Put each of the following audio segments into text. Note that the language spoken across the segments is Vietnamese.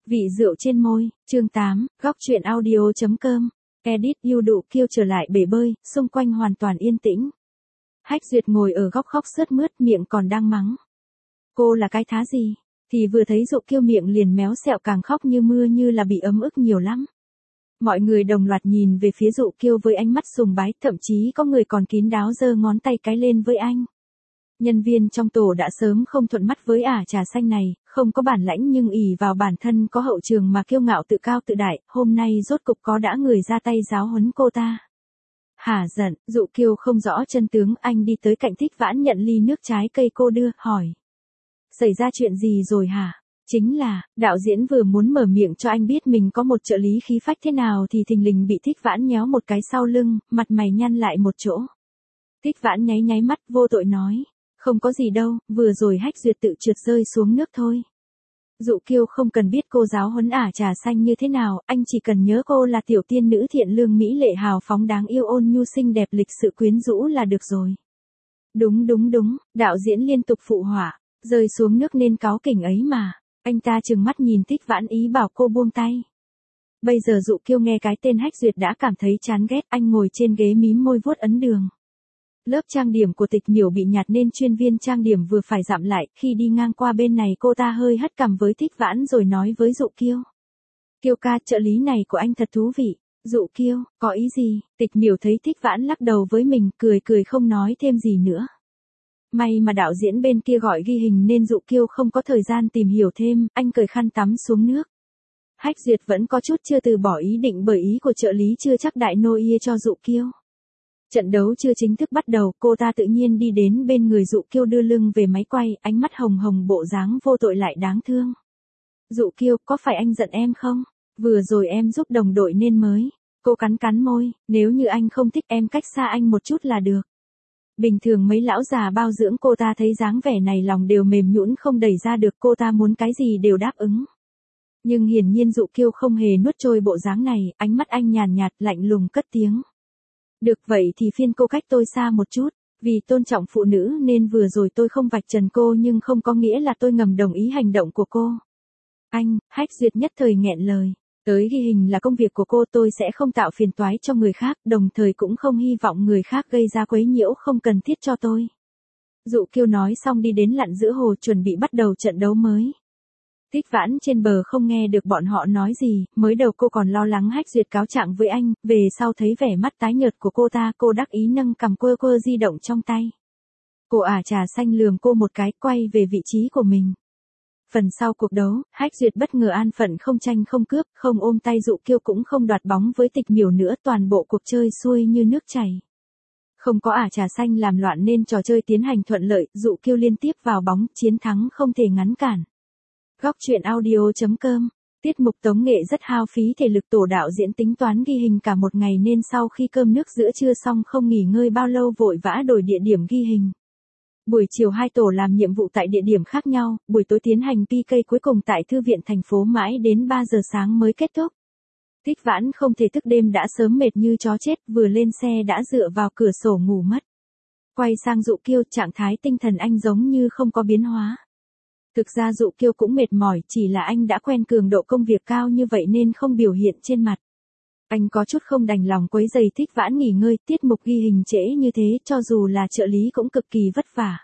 Vị rượu trên môi, chương 8, góc truyện audio.com. Edit yêu đụ kêu trở lại bể bơi, xung quanh hoàn toàn yên tĩnh. Hách Duyệt ngồi ở góc khóc sướt mướt, miệng còn đang mắng. Cô là cái thá gì? Thì vừa thấy Dụ Kiêu miệng liền méo sẹo, càng khóc như mưa, như là bị ấm ức nhiều lắm. Mọi người đồng loạt nhìn về phía Dụ Kiêu với ánh mắt sùng bái, thậm chí có người còn kín đáo giơ ngón tay cái lên với anh. Nhân viên trong tổ đã sớm không thuận mắt với ả trà xanh này, không có bản lãnh nhưng ỷ vào bản thân có hậu trường mà kiêu ngạo tự cao tự đại, hôm nay rốt cục có đã người ra tay giáo huấn cô ta. Hả giận, Dụ Kiêu không rõ chân tướng, anh đi tới cạnh Thích Vãn nhận ly nước trái cây cô đưa, hỏi. Xảy ra chuyện gì rồi hả? Chính là, đạo diễn vừa muốn mở miệng cho anh biết mình có một trợ lý khí phách thế nào thì thình lình bị Thích Vãn nhéo một cái sau lưng, mặt mày nhăn lại một chỗ. Thích Vãn nháy nháy mắt vô tội nói. Không có gì đâu, vừa rồi Hách Duyệt tự trượt rơi xuống nước thôi. Dụ Kiêu không cần biết cô giáo huấn ả trà xanh như thế nào, anh chỉ cần nhớ cô là tiểu tiên nữ thiện lương mỹ lệ hào phóng đáng yêu ôn nhu xinh đẹp lịch sự quyến rũ là được rồi. Đúng, đạo diễn liên tục phụ họa, rơi xuống nước nên cáu kỉnh ấy mà. Anh ta trừng mắt nhìn Thích Vãn ý bảo cô buông tay. Bây giờ Dụ Kiêu nghe cái tên Hách Duyệt đã cảm thấy chán ghét, anh ngồi trên ghế mím môi vuốt ấn đường. Lớp trang điểm của Tịch Miểu bị nhạt nên chuyên viên trang điểm vừa phải dặm lại, khi đi ngang qua bên này cô ta hơi hất cằm với Thích Vãn rồi nói với Dụ Kiêu. Kiêu ca, trợ lý này của anh thật thú vị. Dụ Kiêu, có ý gì? Tịch Miểu thấy Thích Vãn lắc đầu với mình, cười không nói thêm gì nữa. May mà đạo diễn bên kia gọi ghi hình nên Dụ Kiêu không có thời gian tìm hiểu thêm, anh cởi khăn tắm xuống nước. Hách Duyệt vẫn có chút chưa từ bỏ ý định bởi ý của trợ lý chưa chắc đại nô ia cho Dụ Kiêu. Trận đấu chưa chính thức bắt đầu, cô ta tự nhiên đi đến bên người Dụ Kiêu đưa lưng về máy quay, ánh mắt hồng hồng bộ dáng vô tội lại đáng thương. Dụ Kiêu, có phải anh giận em không? Vừa rồi em giúp đồng đội nên mới. Cô cắn môi, nếu như anh không thích em cách xa anh một chút là được. Bình thường mấy lão già bao dưỡng cô ta thấy dáng vẻ này lòng đều mềm nhũn không đẩy ra được, cô ta muốn cái gì đều đáp ứng. Nhưng hiển nhiên Dụ Kiêu không hề nuốt trôi bộ dáng này, ánh mắt anh nhàn nhạt lạnh lùng cất tiếng. Được vậy thì phiên cô cách tôi xa một chút, vì tôn trọng phụ nữ nên vừa rồi tôi không vạch trần cô nhưng không có nghĩa là tôi ngầm đồng ý hành động của cô. Anh, Hách Duyệt nhất thời nghẹn lời, tới ghi hình là công việc của cô, tôi sẽ không tạo phiền toái cho người khác, đồng thời cũng không hy vọng người khác gây ra quấy nhiễu không cần thiết cho tôi. Dụ Kiêu nói xong đi đến lặn giữa hồ chuẩn bị bắt đầu trận đấu mới. Thích Vãn trên bờ không nghe được bọn họ nói gì, mới đầu cô còn lo lắng Hách Duyệt cáo trạng với anh, về sau thấy vẻ mắt tái nhợt của cô ta, cô đắc ý nâng cằm quơ di động trong tay. Cô ả trà xanh lườm cô một cái, quay về vị trí của mình. Phần sau cuộc đấu, Hách Duyệt bất ngờ an phận không tranh không cướp, không ôm tay Dụ Kiêu cũng không đoạt bóng với Tịch Miểu nữa, toàn bộ cuộc chơi xuôi như nước chảy. Không có ả trà xanh làm loạn nên trò chơi tiến hành thuận lợi, Dụ Kiêu liên tiếp vào bóng, chiến thắng không thể ngăn cản. Góc truyện audio.com. Tiết mục tống nghệ rất hao phí thể lực, tổ đạo diễn tính toán ghi hình cả một ngày nên sau khi cơm nước giữa trưa xong không nghỉ ngơi bao lâu vội vã đổi địa điểm ghi hình. Buổi chiều hai tổ làm nhiệm vụ tại địa điểm khác nhau, buổi tối tiến hành PK cuối cùng tại thư viện thành phố mãi đến 3 giờ sáng mới kết thúc. Thích Vãn không thể thức đêm đã sớm mệt như chó chết, vừa lên xe đã dựa vào cửa sổ ngủ mất. Quay sang Dụ Kiêu, trạng thái tinh thần anh giống như không có biến hóa. Thực ra Dụ Kiêu cũng mệt mỏi, chỉ là anh đã quen cường độ công việc cao như vậy nên không biểu hiện trên mặt. Anh có chút không đành lòng quấy rầy Thích Vãn nghỉ ngơi, tiết mục ghi hình trễ như thế cho dù là trợ lý cũng cực kỳ vất vả.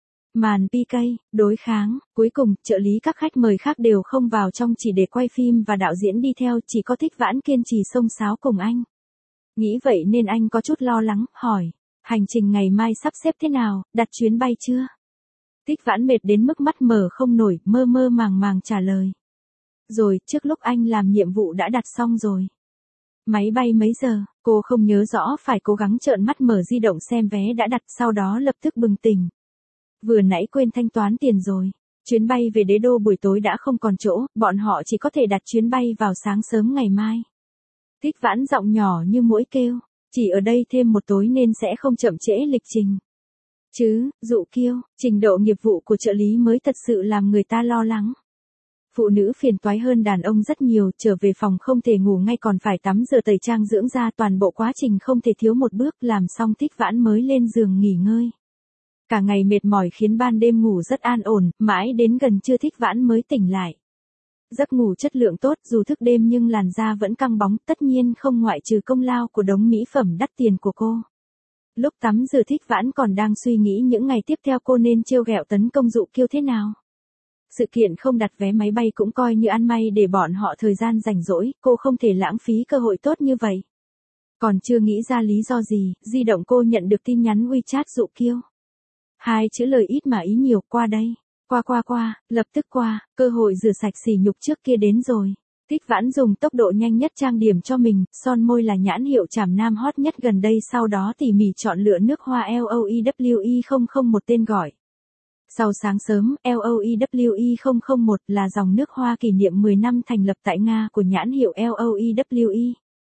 Màn PK, đối kháng, cuối cùng trợ lý các khách mời khác đều không vào trong chỉ để quay phim và đạo diễn đi theo, chỉ có Thích Vãn kiên trì xông xáo cùng anh. Nghĩ vậy nên anh có chút lo lắng, hỏi, hành trình ngày mai sắp xếp thế nào, đặt chuyến bay chưa? Thích Vãn mệt đến mức mắt mở không nổi, mơ màng trả lời. Rồi, trước lúc anh làm nhiệm vụ đã đặt xong rồi. Máy bay mấy giờ, cô không nhớ rõ, phải cố gắng trợn mắt mở di động xem vé đã đặt, sau đó lập tức bừng tỉnh. Vừa nãy quên thanh toán tiền rồi. Chuyến bay về Đế Đô buổi tối đã không còn chỗ, bọn họ chỉ có thể đặt chuyến bay vào sáng sớm ngày mai. Thích Vãn giọng nhỏ như muỗi kêu, chỉ ở đây thêm một tối nên sẽ không chậm trễ lịch trình. Chứ, Dụ Kiêu, trình độ nghiệp vụ của trợ lý mới thật sự làm người ta lo lắng. Phụ nữ phiền toái hơn đàn ông rất nhiều, trở về phòng không thể ngủ ngay còn phải tắm rửa tẩy trang dưỡng da, toàn bộ quá trình không thể thiếu một bước, làm xong Thích Vãn mới lên giường nghỉ ngơi. Cả ngày mệt mỏi khiến ban đêm ngủ rất an ổn, mãi đến gần trưa Thích Vãn mới tỉnh lại. Giấc ngủ chất lượng tốt dù thức đêm nhưng làn da vẫn căng bóng, tất nhiên không ngoại trừ công lao của đống mỹ phẩm đắt tiền của cô. Lúc tắm rửa Thích Vãn còn đang suy nghĩ những ngày tiếp theo cô nên trêu ghẹo tấn công Dụ Kiêu thế nào. Sự kiện không đặt vé máy bay cũng coi như ăn may để bọn họ thời gian rảnh rỗi, cô không thể lãng phí cơ hội tốt như vậy. Còn chưa nghĩ ra lý do gì, di động cô nhận được tin nhắn WeChat Dụ Kiêu. 2 chữ lời ít mà ý nhiều, qua đây. Qua, lập tức qua, cơ hội rửa sạch sỉ nhục trước kia đến rồi. Thích Vãn dùng tốc độ nhanh nhất trang điểm cho mình, son môi là nhãn hiệu tràm nam hot nhất gần đây, sau đó tỉ mỉ chọn lựa nước hoa LOEWE001 tên gọi. Sau sáng sớm, LOEWE001 là dòng nước hoa kỷ niệm 10 năm thành lập tại Nga của nhãn hiệu LOEWE.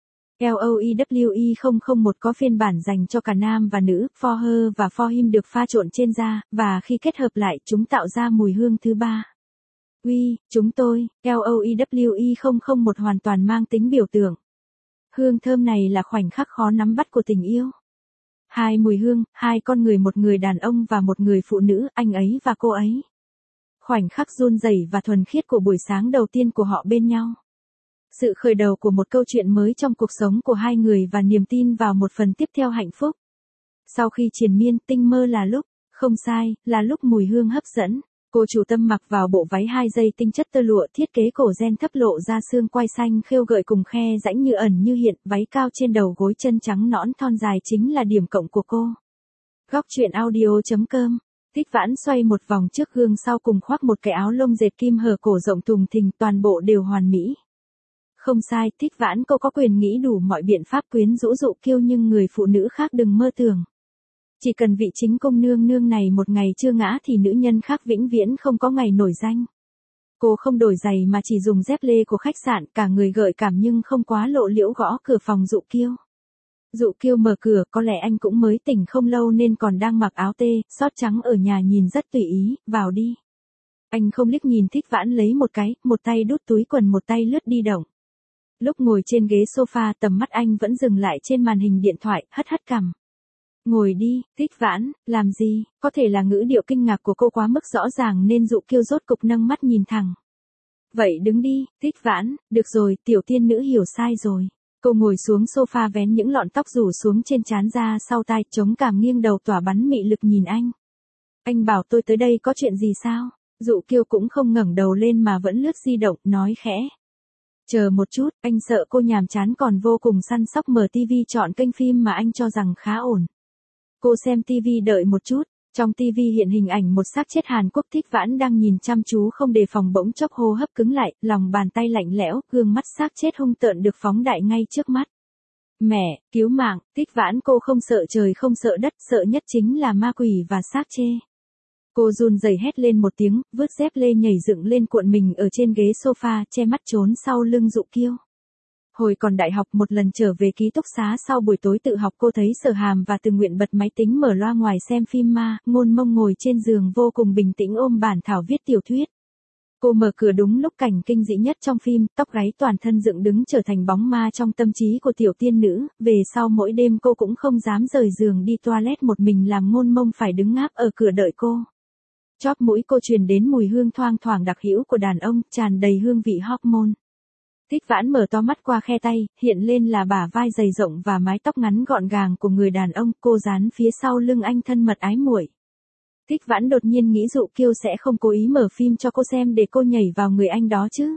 LOEWE001 có phiên bản dành cho cả nam và nữ, for her và for him được pha trộn trên da, và khi kết hợp lại chúng tạo ra mùi hương thứ ba. Chúng tôi, LOEWE001 hoàn toàn mang tính biểu tượng. Hương thơm này là khoảnh khắc khó nắm bắt của tình yêu. 2 mùi hương, 2 con người, một người đàn ông và một người phụ nữ, anh ấy và cô ấy. Khoảnh khắc run rẩy và thuần khiết của buổi sáng đầu tiên của họ bên nhau. Sự khởi đầu của một câu chuyện mới trong cuộc sống của hai người và niềm tin vào một phần tiếp theo hạnh phúc. Sau khi triền miên, tinh mơ là lúc, không sai, là lúc mùi hương hấp dẫn. Cô chủ tâm mặc vào bộ váy 2 dây tinh chất tơ lụa thiết kế cổ gen thấp lộ ra xương quai xanh khêu gợi cùng khe rãnh như ẩn như hiện, váy cao trên đầu gối, chân trắng nõn thon dài chính là điểm cộng của cô. Góc truyện audio.com. Thích Vãn xoay một vòng trước gương sau cùng khoác một cái áo lông dệt kim hở cổ rộng thùng thình, toàn bộ đều hoàn mỹ. Không sai, Thích Vãn cô có quyền nghĩ đủ mọi biện pháp quyến rũ Dụ Kiêu nhưng người phụ nữ khác đừng mơ tưởng. Chỉ cần vị chính công nương nương này một ngày chưa ngã thì nữ nhân khác vĩnh viễn không có ngày nổi danh. Cô không đổi giày mà chỉ dùng dép lê của khách sạn, cả người gợi cảm nhưng không quá lộ liễu gõ cửa phòng Dụ Kiêu. Dụ Kiêu mở cửa, có lẽ anh cũng mới tỉnh không lâu nên còn đang mặc áo tê, short trắng ở nhà nhìn rất tùy ý, vào đi. Anh không liếc nhìn Thích Vãn lấy một cái, một tay đút túi quần một tay lướt đi động. Lúc ngồi trên ghế sofa tầm mắt anh vẫn dừng lại trên màn hình điện thoại, hất cằm. Ngồi đi, Thích Vãn, làm gì, có thể là ngữ điệu kinh ngạc của cô quá mức rõ ràng nên Dụ Kiêu rốt cục nâng mắt nhìn thẳng. Vậy đứng đi, Thích Vãn, được rồi, tiểu tiên nữ hiểu sai rồi. Cô ngồi xuống sofa vén những lọn tóc rủ xuống trên trán ra sau tai, chống cằm nghiêng đầu tỏa bắn mị lực nhìn anh. Anh bảo tôi tới đây có chuyện gì sao? Dụ Kiêu cũng không ngẩng đầu lên mà vẫn lướt di động, nói khẽ. Chờ một chút, anh sợ cô nhàm chán còn vô cùng săn sóc mở tivi chọn kênh phim mà anh cho rằng khá ổn. Cô xem tivi đợi một chút, trong tivi hiện hình ảnh một xác chết Hàn Quốc. Thích Vãn đang nhìn chăm chú không đề phòng bỗng chốc hô hấp cứng lại, lòng bàn tay lạnh lẽo, gương mắt xác chết hung tợn được phóng đại ngay trước mắt. Mẹ, cứu mạng, Thích Vãn cô không sợ trời không sợ đất, sợ nhất chính là ma quỷ và xác chê. Cô run rẩy hét lên một tiếng, vứt dép lê nhảy dựng lên cuộn mình ở trên ghế sofa, che mắt trốn sau lưng Dụ Kiêu. Hồi còn đại học một lần trở về ký túc xá sau buổi tối tự học cô thấy Sở Hàm và Từ Nguyện bật máy tính mở loa ngoài xem phim ma, Ngôn Mông ngồi trên giường vô cùng bình tĩnh ôm bản thảo viết tiểu thuyết. Cô mở cửa đúng lúc cảnh kinh dị nhất trong phim, tóc gáy toàn thân dựng đứng trở thành bóng ma trong tâm trí của tiểu tiên nữ, về sau mỗi đêm cô cũng không dám rời giường đi toilet một mình làm Ngôn Mông phải đứng ngáp ở cửa đợi cô. Chóp mũi cô truyền đến mùi hương thoang thoảng đặc hữu của đàn ông, tràn đầy hương vị hormone. Thích Vãn mở to mắt qua khe tay, hiện lên là bả vai dày rộng và mái tóc ngắn gọn gàng của người đàn ông, cô dán phía sau lưng anh thân mật ái muội. Thích Vãn đột nhiên nghĩ Dụ Kiêu sẽ không cố ý mở phim cho cô xem để cô nhảy vào người anh đó chứ.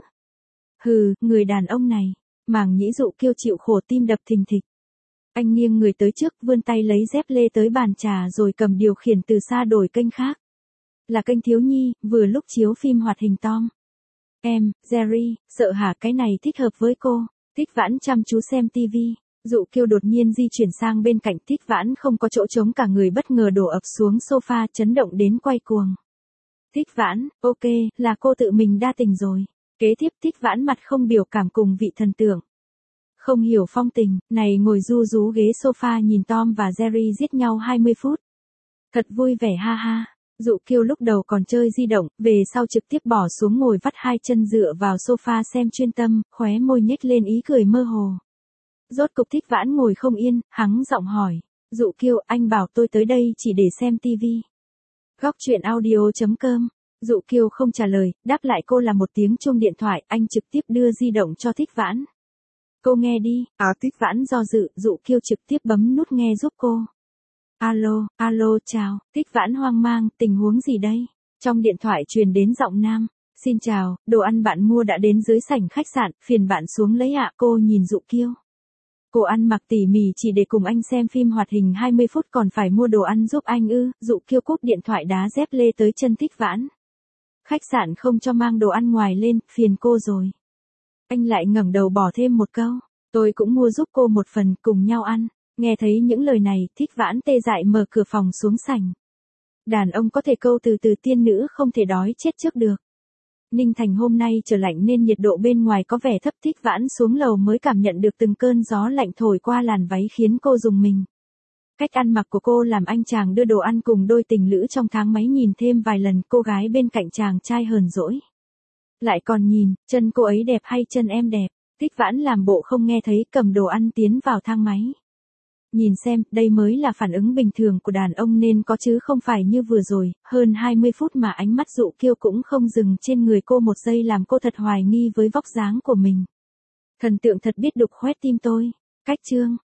Hừ, người đàn ông này, màng nhĩ Dụ Kiêu chịu khổ, tim đập thình thịch. Anh nghiêng người tới trước, vươn tay lấy dép lê tới bàn trà rồi cầm điều khiển từ xa đổi kênh khác. Là kênh thiếu nhi, vừa lúc chiếu phim hoạt hình Tom. Em, Jerry, sợ hả? Cái này thích hợp với cô. Thích Vãn chăm chú xem tivi. Dụ Kiêu đột nhiên di chuyển sang bên cạnh. Thích Vãn không có chỗ trống, cả người bất ngờ đổ ập xuống sofa, chấn động đến quay cuồng. Thích Vãn, ok, là cô tự mình đa tình rồi. Kế tiếp Thích Vãn mặt không biểu cảm cùng vị thần tượng. Không hiểu phong tình, này ngồi ru rú ghế sofa nhìn Tom và Jerry giết nhau 20 phút. Thật vui vẻ ha ha. Dụ Kiêu lúc đầu còn chơi di động, về sau trực tiếp bỏ xuống ngồi vắt hai chân dựa vào sofa xem chuyên tâm, khóe môi nhếch lên ý cười mơ hồ. Rốt cục Thích Vãn ngồi không yên, hắng giọng hỏi. Dụ Kiêu, anh bảo tôi tới đây chỉ để xem tivi. Góc truyện audio.com Dụ Kiêu không trả lời, đáp lại cô là một tiếng chuông điện thoại, anh trực tiếp đưa di động cho Thích Vãn. Cô nghe đi, Thích Vãn do dự, Dụ Kiêu trực tiếp bấm nút nghe giúp cô. Alo, chào, Thích Vãn hoang mang, tình huống gì đây? Trong điện thoại truyền đến giọng nam. Xin chào, đồ ăn bạn mua đã đến dưới sảnh khách sạn, phiền bạn xuống lấy ạ. Cô nhìn Dụ Kiêu. Cô ăn mặc tỉ mỉ chỉ để cùng anh xem phim hoạt hình 20 phút còn phải mua đồ ăn giúp anh ư? Dụ Kiêu cúp điện thoại đá dép lê tới chân Thích Vãn. Khách sạn không cho mang đồ ăn ngoài lên, phiền cô rồi. Anh lại ngẩng đầu bỏ thêm một câu. Tôi cũng mua giúp cô một phần, cùng nhau ăn. Nghe thấy những lời này, Thích Vãn tê dại mở cửa phòng xuống sảnh. Đàn ông có thể câu từ từ, tiên nữ không thể đói chết trước được. Ninh Thành hôm nay trở lạnh nên nhiệt độ bên ngoài có vẻ thấp. Thích Vãn xuống lầu mới cảm nhận được từng cơn gió lạnh thổi qua làn váy khiến cô rùng mình. Cách ăn mặc của cô làm anh chàng đưa đồ ăn cùng đôi tình lữ trong tháng máy nhìn thêm vài lần. Cô gái bên cạnh chàng trai hờn dỗi. Lại còn nhìn, chân cô ấy đẹp hay chân em đẹp? Thích Vãn làm bộ không nghe thấy, cầm đồ ăn tiến vào thang máy. Nhìn xem, đây mới là phản ứng bình thường của đàn ông nên có chứ không phải như vừa rồi. Hơn 20 phút mà ánh mắt Dụ Kiêu cũng không dừng trên người cô một giây làm cô thật hoài nghi với vóc dáng của mình. Thần tượng thật biết đục khoét tim tôi. Cách chương